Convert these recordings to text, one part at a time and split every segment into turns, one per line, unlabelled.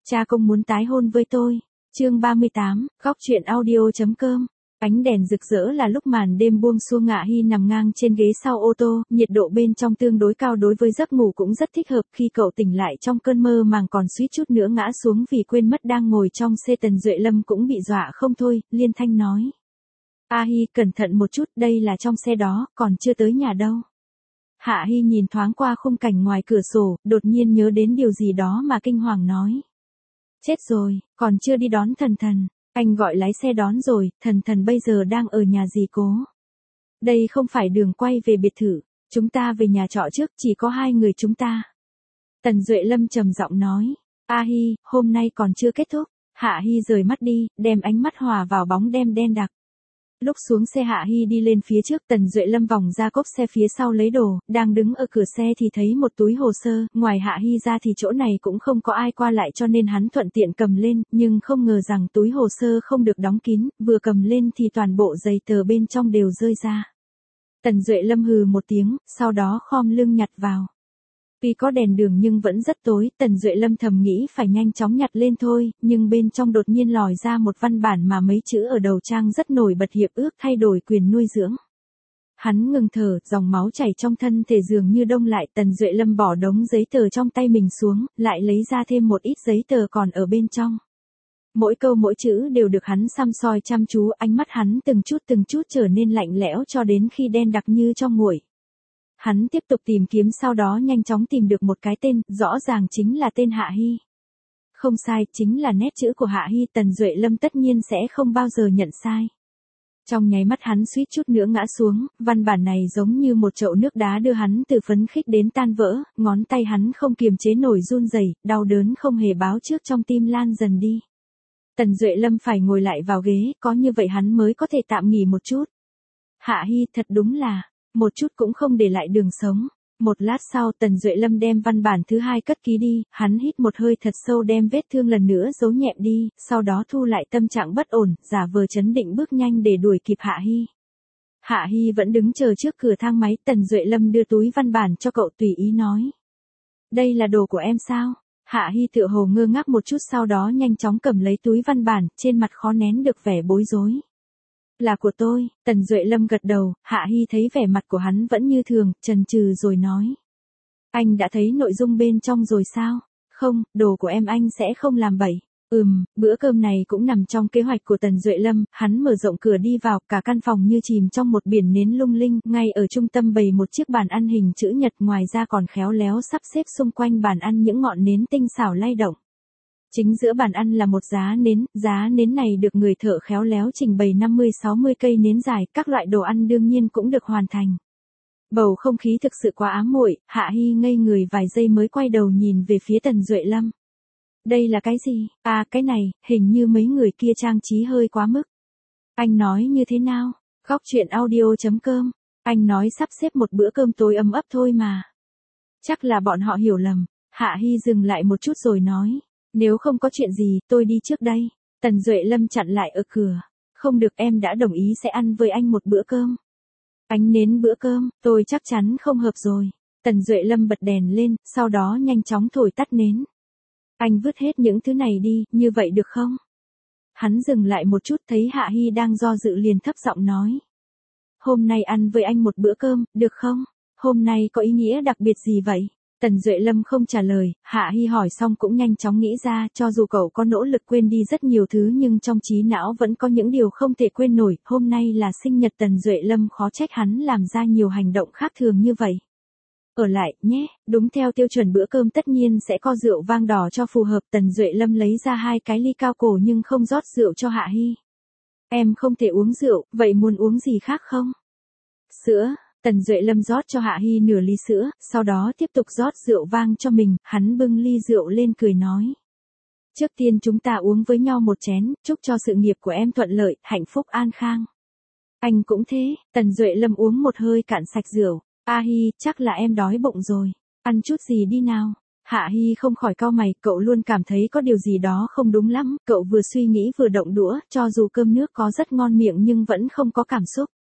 Cha công muốn tái hôn với tôi. Chương 38, góc truyện audio.com. Ánh đèn rực rỡ là lúc màn đêm buông xuông. Hạ Hi nằm ngang trên ghế sau ô tô, nhiệt độ bên trong tương đối cao đối với giấc ngủ cũng rất thích hợp. Khi cậu tỉnh lại trong cơn mơ màng còn suýt chút nữa ngã xuống vì quên mất đang ngồi trong xe. Tần Duệ Lâm cũng bị dọa không thôi, liên thanh nói. A Hi, cẩn thận một chút, đây là trong xe đó, còn chưa tới nhà đâu. Hạ Hi nhìn thoáng qua khung cảnh ngoài cửa sổ, đột nhiên nhớ đến điều gì đó mà kinh hoàng nói. Chết rồi, còn chưa đi đón Thần Thần. Anh gọi lái xe đón rồi, Thần Thần bây giờ đang ở nhà dì Cố. Đây không phải đường quay về biệt thự, chúng ta về nhà trọ trước, chỉ có hai người chúng ta. Tần Duệ Lâm trầm giọng nói. A Hi, hôm nay còn chưa kết thúc. Hạ Hi rời mắt đi, đem ánh mắt hòa vào bóng đêm đen đặc. Lúc xuống xe Hạ Hi đi lên phía trước, Tần Duệ Lâm vòng ra cốp xe phía sau lấy đồ, đang đứng ở cửa xe thì thấy một túi hồ sơ, ngoài Hạ Hi ra thì chỗ này cũng không có ai qua lại cho nên hắn thuận tiện cầm lên, nhưng không ngờ rằng túi hồ sơ không được đóng kín, vừa cầm lên thì toàn bộ giấy tờ bên trong đều rơi ra. Tần Duệ Lâm hừ một tiếng, sau đó khom lưng nhặt vào. Tuy có đèn đường nhưng vẫn rất tối, Tần Duệ Lâm thầm nghĩ phải nhanh chóng nhặt lên thôi, nhưng bên trong đột nhiên lòi ra một văn bản mà mấy chữ ở đầu trang rất nổi bật: hiệp ước thay đổi quyền nuôi dưỡng. Hắn ngừng thở, dòng máu chảy trong thân thể dường như đông lại. Tần Duệ Lâm bỏ đống giấy tờ trong tay mình xuống, lại lấy ra thêm một ít giấy tờ còn ở bên trong. Mỗi câu mỗi chữ đều được hắn săm soi chăm chú, ánh mắt hắn từng chút trở nên lạnh lẽo cho đến khi đen đặc như trong nguội. Hắn tiếp tục tìm kiếm, sau đó nhanh chóng tìm được một cái tên, rõ ràng chính là tên Hạ Hi. Không sai, chính là nét chữ của Hạ Hi, Tần Duệ Lâm tất nhiên sẽ không bao giờ nhận sai. Trong nháy mắt hắn suýt chút nữa ngã xuống, văn bản này giống như một chậu nước đá đưa hắn từ phấn khích đến tan vỡ, ngón tay hắn không kiềm chế nổi run rẩy, đau đớn không hề báo trước trong tim lan dần đi. Tần Duệ Lâm phải ngồi lại vào ghế, có như vậy hắn mới có thể tạm nghỉ một chút. Hạ Hi thật đúng là, một chút cũng không để lại đường sống. Một lát sau Tần Duệ Lâm đem văn bản thứ hai cất ký đi, hắn hít một hơi thật sâu đem vết thương lần nữa giấu nhẹm đi, sau đó thu lại tâm trạng bất ổn, giả vờ trấn định bước nhanh để đuổi kịp Hạ Hi. Hạ Hi vẫn đứng chờ trước cửa thang máy, Tần Duệ Lâm đưa túi văn bản cho cậu tùy ý nói. Đây là đồ của em sao? Hạ Hi tựa hồ ngơ ngác một chút sau đó nhanh chóng cầm lấy túi văn bản, trên mặt khó nén được vẻ bối rối. Là của tôi, Tần Duệ Lâm gật đầu, Hạ Hi thấy vẻ mặt của hắn vẫn như thường, chần chừ rồi nói. Anh đã thấy nội dung bên trong rồi sao? Không, đồ của em anh sẽ không làm bậy. Bữa cơm này cũng nằm trong kế hoạch của Tần Duệ Lâm, hắn mở rộng cửa đi vào, cả căn phòng như chìm trong một biển nến lung linh, ngay ở trung tâm bày một chiếc bàn ăn hình chữ nhật, ngoài ra còn khéo léo sắp xếp xung quanh bàn ăn những ngọn nến tinh xảo lay động. Chính giữa bàn ăn là một giá nến này được người thợ khéo léo trình bày 50-60 cây nến dài, các loại đồ ăn đương nhiên cũng được hoàn thành. Bầu không khí thực sự quá ám muội, Hạ Hi ngây người vài giây mới quay đầu nhìn về phía Tần Duệ Lâm. Đây là cái gì? À, cái này, hình như mấy người kia trang trí hơi quá mức. Anh nói như thế nào? Góc truyện audio.com. Anh nói sắp xếp một bữa cơm tối ấm ấp thôi mà. Chắc là bọn họ hiểu lầm. Hạ Hi dừng lại một chút rồi nói. Nếu không có chuyện gì, tôi đi trước đây. Tần Duệ Lâm chặn lại ở cửa. Không được, em đã đồng ý sẽ ăn với anh một bữa cơm. Ánh nến bữa cơm, tôi chắc chắn không hợp rồi. Tần Duệ Lâm bật đèn lên, sau đó nhanh chóng thổi tắt nến. Anh vứt hết những thứ này đi, như vậy được không? Hắn dừng lại một chút thấy Hạ Hi đang do dự liền thấp giọng nói. Hôm nay ăn với anh một bữa cơm, được không? Hôm nay có ý nghĩa đặc biệt gì vậy? Tần Duệ Lâm không trả lời, Hạ Hi hỏi xong cũng nhanh chóng nghĩ ra, cho dù cậu có nỗ lực quên đi rất nhiều thứ nhưng trong trí não vẫn có những điều không thể quên nổi, hôm nay là sinh nhật Tần Duệ Lâm, khó trách hắn làm ra nhiều hành động khác thường như vậy. Ở lại, nhé, đúng theo tiêu chuẩn bữa cơm tất nhiên sẽ có rượu vang đỏ cho phù hợp. Tần Duệ Lâm lấy ra 2 cái ly cao cổ nhưng không rót rượu cho Hạ Hi. Em không thể uống rượu, vậy muốn uống gì khác không? Sữa. Tần Duệ Lâm rót cho Hạ Hi nửa ly sữa, sau đó tiếp tục rót rượu vang cho mình, hắn bưng ly rượu lên cười nói. Trước tiên chúng ta uống với nhau một chén, chúc cho sự nghiệp của em thuận lợi, hạnh phúc an khang. Anh cũng thế, Tần Duệ Lâm uống một hơi cạn sạch rượu. A Hi, chắc là em đói bụng rồi, ăn chút gì đi nào. Hạ Hi không khỏi cau mày, cậu luôn cảm thấy có điều gì đó không đúng lắm, cậu vừa suy nghĩ vừa động đũa, cho dù cơm nước có rất ngon miệng nhưng vẫn không có cảm xúc.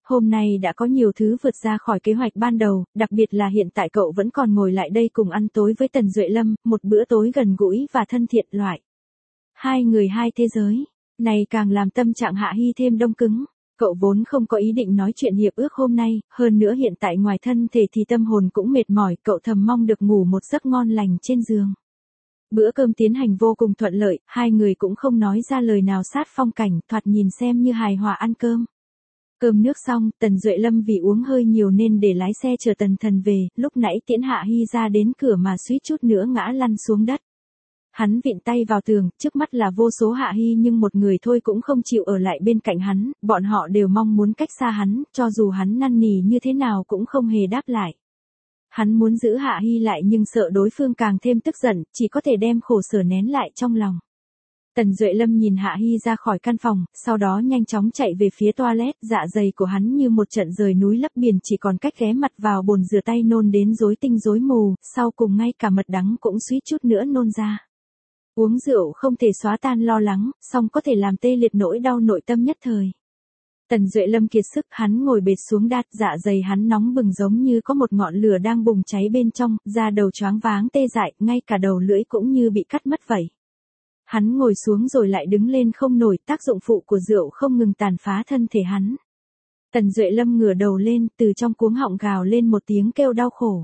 Hôm nay đã có nhiều thứ vượt ra khỏi kế hoạch ban đầu, đặc biệt là hiện tại cậu vẫn còn ngồi lại đây cùng ăn tối với Tần Duệ Lâm, một bữa tối gần gũi và thân thiện loại. Hai người hai thế giới, này càng làm tâm trạng Hạ Hi thêm đông cứng. Cậu vốn không có ý định nói chuyện hiệp ước hôm nay, hơn nữa hiện tại ngoài thân thể thì tâm hồn cũng mệt mỏi, cậu thầm mong được ngủ một giấc ngon lành trên giường. Bữa cơm tiến hành vô cùng thuận lợi, hai người cũng không nói ra lời nào sát phong cảnh, thoạt nhìn xem như hài hòa ăn cơm. Cơm nước xong, Tần Duệ Lâm vì uống hơi nhiều nên để lái xe chờ Tần Thần về, lúc nãy tiễn Hạ Hi ra đến cửa mà suýt chút nữa ngã lăn xuống đất. Hắn vịn tay vào tường, trước mắt là vô số Hạ Hi nhưng một người thôi cũng không chịu ở lại bên cạnh hắn, bọn họ đều mong muốn cách xa hắn, cho dù hắn năn nỉ như thế nào cũng không hề đáp lại. Hắn muốn giữ Hạ Hi lại nhưng sợ đối phương càng thêm tức giận, chỉ có thể đem khổ sở nén lại trong lòng. Tần Duệ Lâm nhìn Hạ Hi ra khỏi căn phòng, sau đó nhanh chóng chạy về phía toilet, dạ dày của hắn như một trận rời núi lấp biển chỉ còn cách ghé mặt vào bồn rửa tay nôn đến rối tinh rối mù, sau cùng ngay cả mật đắng cũng suýt chút nữa nôn ra. Uống rượu không thể xóa tan lo lắng, song có thể làm tê liệt nỗi đau nội tâm nhất thời. Tần Duệ Lâm kiệt sức, hắn ngồi bệt xuống đát, dạ dày hắn nóng bừng giống như có một ngọn lửa đang bùng cháy bên trong, da đầu choáng váng tê dại, ngay cả đầu lưỡi cũng như bị cắt mất vậy. Hắn ngồi xuống rồi lại đứng lên không nổi, tác dụng phụ của rượu không ngừng tàn phá thân thể hắn. Tần Duệ Lâm ngửa đầu lên, từ trong cuống họng gào lên một tiếng kêu đau khổ.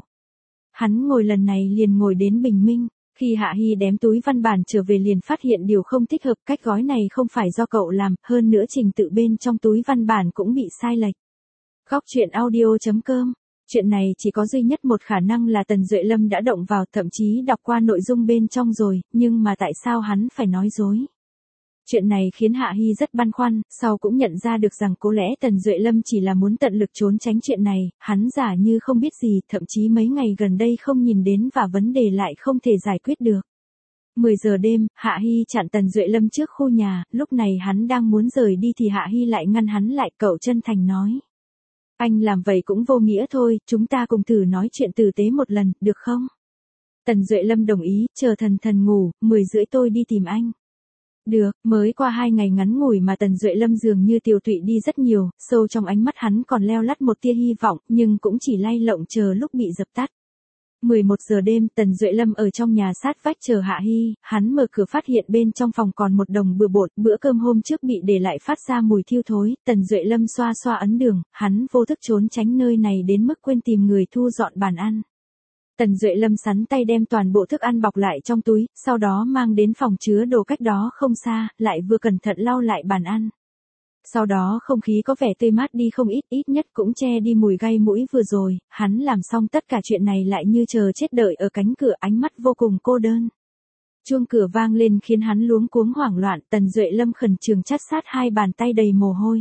Hắn ngồi lần này liền ngồi đến bình minh. Khi Hạ Hi đếm túi văn bản trở về liền phát hiện điều không thích hợp, cách gói này không phải do cậu làm, hơn nữa trình tự bên trong túi văn bản cũng bị sai lệch. Góc truyện audio.com. Chuyện này chỉ có duy nhất một khả năng là Tần Duệ Lâm đã động vào, thậm chí đọc qua nội dung bên trong rồi, nhưng mà tại sao hắn phải nói dối? Chuyện này khiến Hạ Hi rất băn khoăn, sau cũng nhận ra được rằng có lẽ Tần Duệ Lâm chỉ là muốn tận lực trốn tránh chuyện này, hắn giả như không biết gì, thậm chí mấy ngày gần đây không nhìn đến và vấn đề lại không thể giải quyết được. 10 giờ đêm, Hạ Hi chặn Tần Duệ Lâm trước khu nhà, lúc này hắn đang muốn rời đi thì Hạ Hi lại ngăn hắn lại, cậu chân thành nói. Anh làm vậy cũng vô nghĩa thôi, chúng ta cùng thử nói chuyện tử tế một lần, được không? Tần Duệ Lâm đồng ý, chờ Thần ngủ, 10 rưỡi tôi đi tìm anh. Được, mới qua 2 ngày ngắn ngủi mà Tần Duệ Lâm dường như tiều tụy đi rất nhiều, sâu trong ánh mắt hắn còn leo lắt một tia hy vọng, nhưng cũng chỉ lay lộng chờ lúc bị dập tắt. 11 giờ đêm, Tần Duệ Lâm ở trong nhà sát vách chờ Hạ Hi, hắn mở cửa phát hiện bên trong phòng còn một đống bừa bộn, bữa cơm hôm trước bị để lại phát ra mùi thiêu thối, Tần Duệ Lâm xoa xoa ấn đường, hắn vô thức trốn tránh nơi này đến mức quên tìm người thu dọn bàn ăn. Tần Duệ Lâm sắn tay đem toàn bộ thức ăn bọc lại trong túi, sau đó mang đến phòng chứa đồ cách đó không xa, lại vừa cẩn thận lau lại bàn ăn. Sau đó không khí có vẻ tươi mát đi không ít, ít nhất cũng che đi mùi gây mũi vừa rồi, hắn làm xong tất cả chuyện này lại như chờ chết đợi ở cánh cửa, ánh mắt vô cùng cô đơn. Chuông cửa vang lên khiến hắn luống cuống hoảng loạn, Tần Duệ Lâm khẩn trương chát sát hai bàn tay đầy mồ hôi.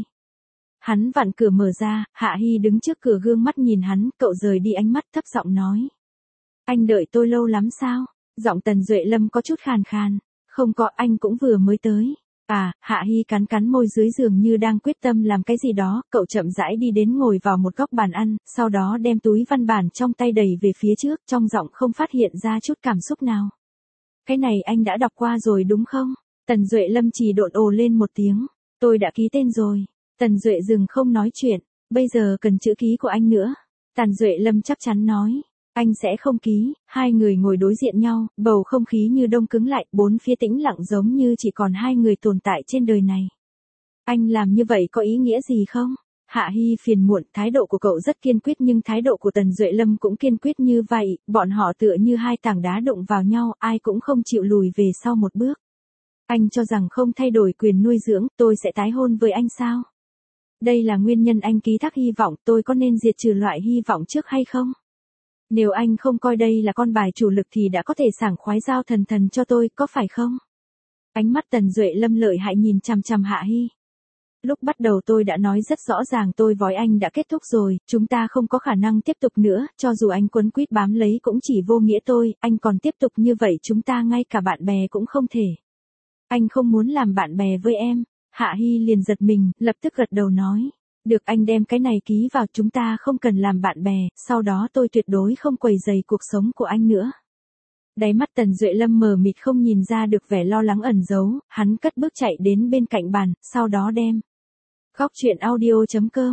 Hắn vặn cửa mở ra, Hạ Hi đứng trước cửa gương mắt nhìn hắn, cậu rời đi ánh mắt thấp giọng nói. Anh đợi tôi lâu lắm sao? Giọng Tần Duệ Lâm có chút khàn khàn. Không có, anh cũng vừa mới tới. À, Hạ Hi cắn cắn môi dưới giường như đang quyết tâm làm cái gì đó, cậu chậm rãi đi đến ngồi vào một góc bàn ăn, sau đó đem túi văn bản trong tay đẩy về phía trước, trong giọng không phát hiện ra chút cảm xúc nào. Cái này anh đã đọc qua rồi đúng không? Tần Duệ Lâm chỉ độn ồ lên một tiếng. Tôi đã ký tên rồi. Tần Duệ dừng không nói chuyện. Bây giờ cần chữ ký của anh nữa. Tần Duệ Lâm chắc chắn nói. Anh sẽ không ký. Hai người ngồi đối diện nhau, bầu không khí như đông cứng lại, bốn phía tĩnh lặng giống như chỉ còn hai người tồn tại trên đời này. Anh làm như vậy có ý nghĩa gì không? Hạ Hi phiền muộn, thái độ của cậu rất kiên quyết nhưng thái độ của Tần Duệ Lâm cũng kiên quyết như vậy, bọn họ tựa như hai tảng đá đụng vào nhau, ai cũng không chịu lùi về sau một bước. Anh cho rằng không thay đổi quyền nuôi dưỡng, tôi sẽ tái hôn với anh sao? Đây là nguyên nhân anh ký thác hy vọng, tôi có nên diệt trừ loại hy vọng trước hay không? Nếu anh không coi đây là con bài chủ lực thì đã có thể sảng khoái giao thần cho tôi, có phải không? Ánh mắt Tần Duệ Lâm lợi hại nhìn chằm chằm Hạ Hi. Lúc bắt đầu tôi đã nói rất rõ ràng tôi với anh đã kết thúc rồi, chúng ta không có khả năng tiếp tục nữa, cho dù anh quấn quýt bám lấy cũng chỉ vô nghĩa tôi, anh còn tiếp tục như vậy chúng ta ngay cả bạn bè cũng không thể. Anh không muốn làm bạn bè với em. Hạ Hi liền giật mình, lập tức gật đầu nói. Được, anh đem cái này ký vào, chúng ta không cần làm bạn bè, sau đó tôi tuyệt đối không quấy rầy cuộc sống của anh nữa. Đáy mắt Tần Duệ Lâm mờ mịt không nhìn ra được vẻ lo lắng ẩn giấu, hắn cất bước chạy đến bên cạnh bàn, sau đó đem. Góc truyện audio.com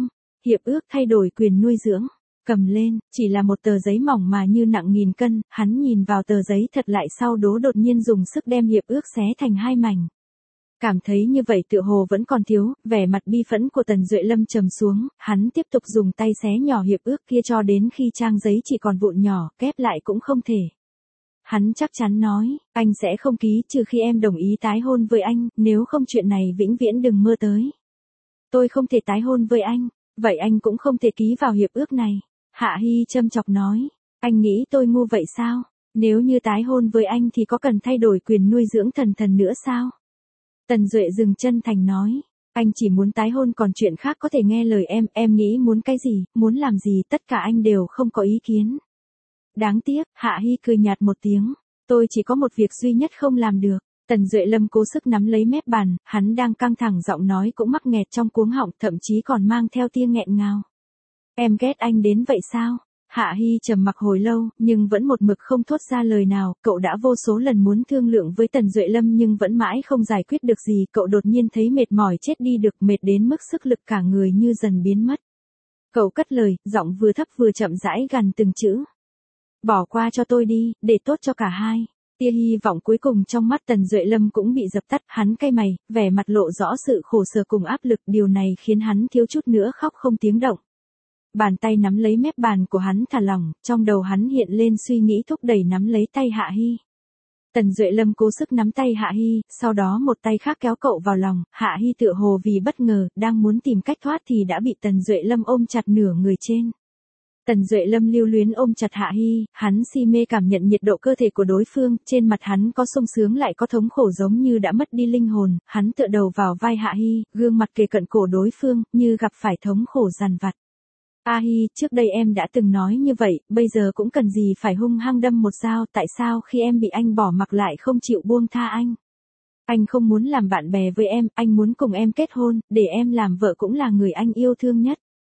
Hiệp ước thay đổi quyền nuôi dưỡng. Cầm lên, chỉ là một tờ giấy mỏng mà như nặng nghìn cân, hắn nhìn vào tờ giấy thật lại sau đó đột nhiên dùng sức đem hiệp ước xé thành hai mảnh. Cảm thấy như vậy tựa hồ vẫn còn thiếu, vẻ mặt bi phẫn của Tần Duệ Lâm trầm xuống, hắn tiếp tục dùng tay xé nhỏ hiệp ước kia cho đến khi trang giấy chỉ còn vụn nhỏ, kép lại cũng không thể. Hắn chắc chắn nói, anh sẽ không ký trừ khi em đồng ý tái hôn với anh, nếu không chuyện này vĩnh viễn đừng mơ tới. Tôi không thể tái hôn với anh, vậy anh cũng không thể ký vào hiệp ước này. Hạ Hy châm chọc nói, anh nghĩ tôi ngu vậy sao? Nếu như tái hôn với anh thì có cần thay đổi quyền nuôi dưỡng thần nữa sao? Tần Duệ dừng chân thành nói, anh chỉ muốn tái hôn còn chuyện khác có thể nghe lời em nghĩ muốn cái gì, muốn làm gì tất cả anh đều không có ý kiến. Đáng tiếc, Hạ Hy cười nhạt một tiếng, tôi chỉ có một việc duy nhất không làm được. Tần Duệ Lâm cố sức nắm lấy mép bàn, hắn đang căng thẳng giọng nói cũng mắc nghẹt trong cuống họng thậm chí còn mang theo tia nghẹn ngào. Em ghét anh đến vậy sao? Hạ Hy trầm mặc hồi lâu, nhưng vẫn một mực không thốt ra lời nào, cậu đã vô số lần muốn thương lượng với Tần Duệ Lâm nhưng vẫn mãi không giải quyết được gì, cậu đột nhiên thấy mệt mỏi chết đi được, mệt đến mức sức lực cả người như dần biến mất. Cậu cất lời, giọng vừa thấp vừa chậm rãi gằn từng chữ. Bỏ qua cho tôi đi, để tốt cho cả hai. Tia hy vọng cuối cùng trong mắt Tần Duệ Lâm cũng bị dập tắt, hắn cay mày, vẻ mặt lộ rõ sự khổ sở cùng áp lực, điều này khiến hắn thiếu chút nữa khóc không tiếng động. Bàn tay nắm lấy mép bàn của hắn thả lỏng, trong đầu hắn hiện lên suy nghĩ thúc đẩy nắm lấy tay Hạ Hy. Tần Duệ Lâm cố sức nắm tay Hạ Hy, sau đó một tay khác kéo cậu vào lòng, Hạ Hy tựa hồ vì bất ngờ, đang muốn tìm cách thoát thì đã bị Tần Duệ Lâm ôm chặt nửa người trên. Tần Duệ Lâm lưu luyến ôm chặt Hạ Hy, hắn si mê cảm nhận nhiệt độ cơ thể của đối phương, trên mặt hắn có sung sướng lại có thống khổ giống như đã mất đi linh hồn, hắn tựa đầu vào vai Hạ Hy, gương mặt kề cận cổ đối phương, như gặp phải thống khổ dằn vặt. A Hy, trước đây em đã từng nói như vậy, bây giờ cũng cần gì phải hung hăng đâm một dao, tại sao khi em bị anh bỏ mặc lại không chịu buông tha anh? Anh không muốn làm bạn bè với em, anh muốn cùng em kết hôn, để em làm vợ cũng là người anh yêu thương nhất.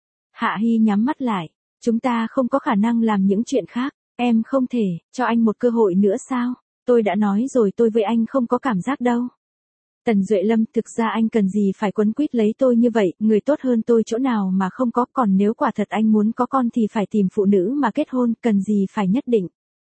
Hạ Hy nhắm mắt lại, chúng ta không có khả năng làm những chuyện khác, em không thể, cho anh một cơ hội nữa sao? Tôi đã nói rồi tôi với anh không có cảm giác đâu. Tần Duệ Lâm, thực ra anh cần gì phải quấn quýt lấy tôi như vậy, người tốt hơn tôi chỗ nào mà không có, còn nếu quả thật anh muốn có con thì phải tìm phụ nữ mà kết hôn, cần gì phải nhất định.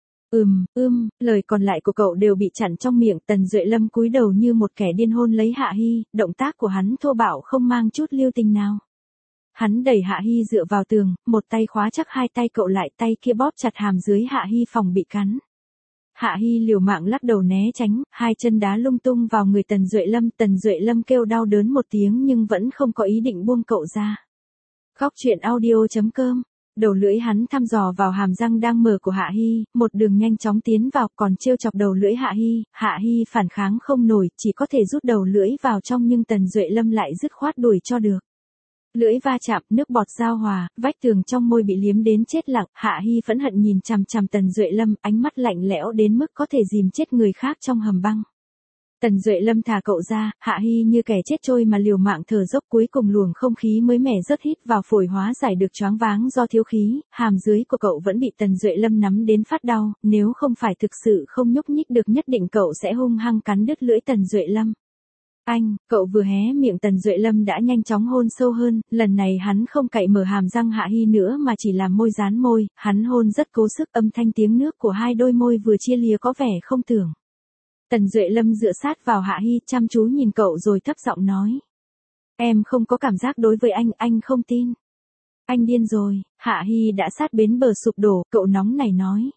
Lời còn lại của cậu đều bị chặn trong miệng, Tần Duệ Lâm cúi đầu như một kẻ điên hôn lấy Hạ Hy, động tác của hắn thô bạo không mang chút lưu tình nào. Hắn đẩy Hạ Hy dựa vào tường, một tay khóa chắc hai tay cậu lại, tay kia bóp chặt hàm dưới Hạ Hy phòng bị cắn. Hạ Hy liều mạng lắc đầu né tránh, hai chân đá lung tung vào người Tần Duệ Lâm kêu đau đớn một tiếng nhưng vẫn không có ý định buông cậu ra. Góc truyện audio.com, đầu lưỡi hắn thăm dò vào hàm răng đang mở của Hạ Hy, một đường nhanh chóng tiến vào, còn trêu chọc đầu lưỡi Hạ Hy phản kháng không nổi, chỉ có thể rút đầu lưỡi vào trong nhưng Tần Duệ Lâm lại dứt khoát đuổi cho được. Lưỡi va chạm, nước bọt giao hòa, vách tường trong môi bị liếm đến chết lặng, Hạ Hy phẫn hận nhìn chằm chằm Tần Duệ Lâm, ánh mắt lạnh lẽo đến mức có thể dìm chết người khác trong hầm băng. Tần Duệ Lâm thả cậu ra, Hạ Hy như kẻ chết trôi mà liều mạng thở dốc, cuối cùng luồng không khí mới mẻ rớt hít vào phổi hóa giải được choáng váng do thiếu khí, hàm dưới của cậu vẫn bị Tần Duệ Lâm nắm đến phát đau, nếu không phải thực sự không nhúc nhích được nhất định cậu sẽ hung hăng cắn đứt lưỡi Tần Duệ Lâm. Anh, cậu vừa hé miệng Tần Duệ Lâm đã nhanh chóng hôn sâu hơn, lần này hắn không cậy mở hàm răng Hạ Hy nữa mà chỉ làm môi dán môi, hắn hôn rất cố sức, âm thanh tiếng nước của hai đôi môi vừa chia lìa có vẻ không tưởng. Tần Duệ Lâm dựa sát vào Hạ Hy, chăm chú nhìn cậu rồi thấp giọng nói. Em không có cảm giác đối với anh không tin. Anh điên rồi, Hạ Hy đã sát bến bờ sụp đổ, cậu nóng nảy nói.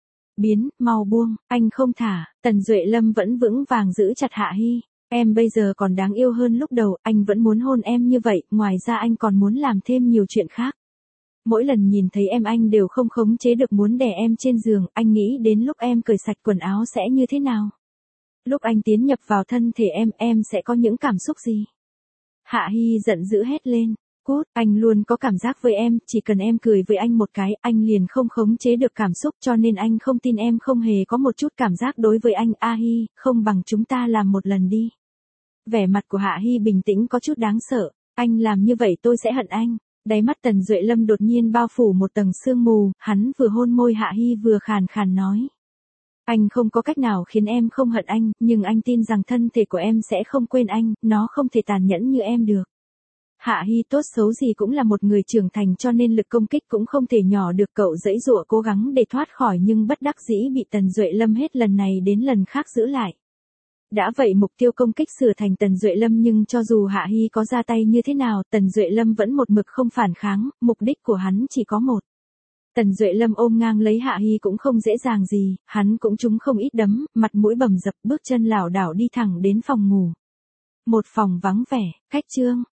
Mau buông, anh không thả, Tần Duệ Lâm vẫn vững vàng giữ chặt Hạ Hy. Em bây giờ còn đáng yêu hơn lúc đầu, anh vẫn muốn hôn em như vậy, ngoài ra anh còn muốn làm thêm nhiều chuyện khác. Mỗi lần nhìn thấy em anh đều không khống chế được muốn đè em trên giường, anh nghĩ đến lúc em cởi sạch quần áo sẽ như thế nào. Lúc anh tiến nhập vào thân thể em sẽ có những cảm xúc gì. Hạ Hy giận dữ hét lên, cút, anh luôn có cảm giác với em, chỉ cần em cười với anh một cái, anh liền không khống chế được cảm xúc cho nên anh không tin em không hề có một chút cảm giác đối với anh. A Hy, không bằng chúng ta làm một lần đi. Vẻ mặt của Hạ Hy bình tĩnh có chút đáng sợ, anh làm như vậy tôi sẽ hận anh. Đáy mắt Tần Duệ Lâm đột nhiên bao phủ một tầng sương mù, hắn vừa hôn môi Hạ Hy vừa khàn khàn nói. Anh không có cách nào khiến em không hận anh, nhưng anh tin rằng thân thể của em sẽ không quên anh, nó không thể tàn nhẫn như em được. Hạ Hi tốt xấu gì cũng là một người trưởng thành cho nên lực công kích cũng không thể nhỏ được, cậu giãy giụa cố gắng để thoát khỏi nhưng bất đắc dĩ bị Tần Duệ Lâm hết lần này đến lần khác giữ lại. Đã vậy mục tiêu công kích sửa thành Tần Duệ Lâm nhưng cho dù Hạ Hi có ra tay như thế nào, Tần Duệ Lâm vẫn một mực không phản kháng, mục đích của hắn chỉ có một. Tần Duệ Lâm ôm ngang lấy Hạ Hi cũng không dễ dàng gì, hắn cũng trúng không ít đấm, mặt mũi bầm dập bước chân lảo đảo đi thẳng đến phòng ngủ. Một phòng vắng vẻ, cách Trương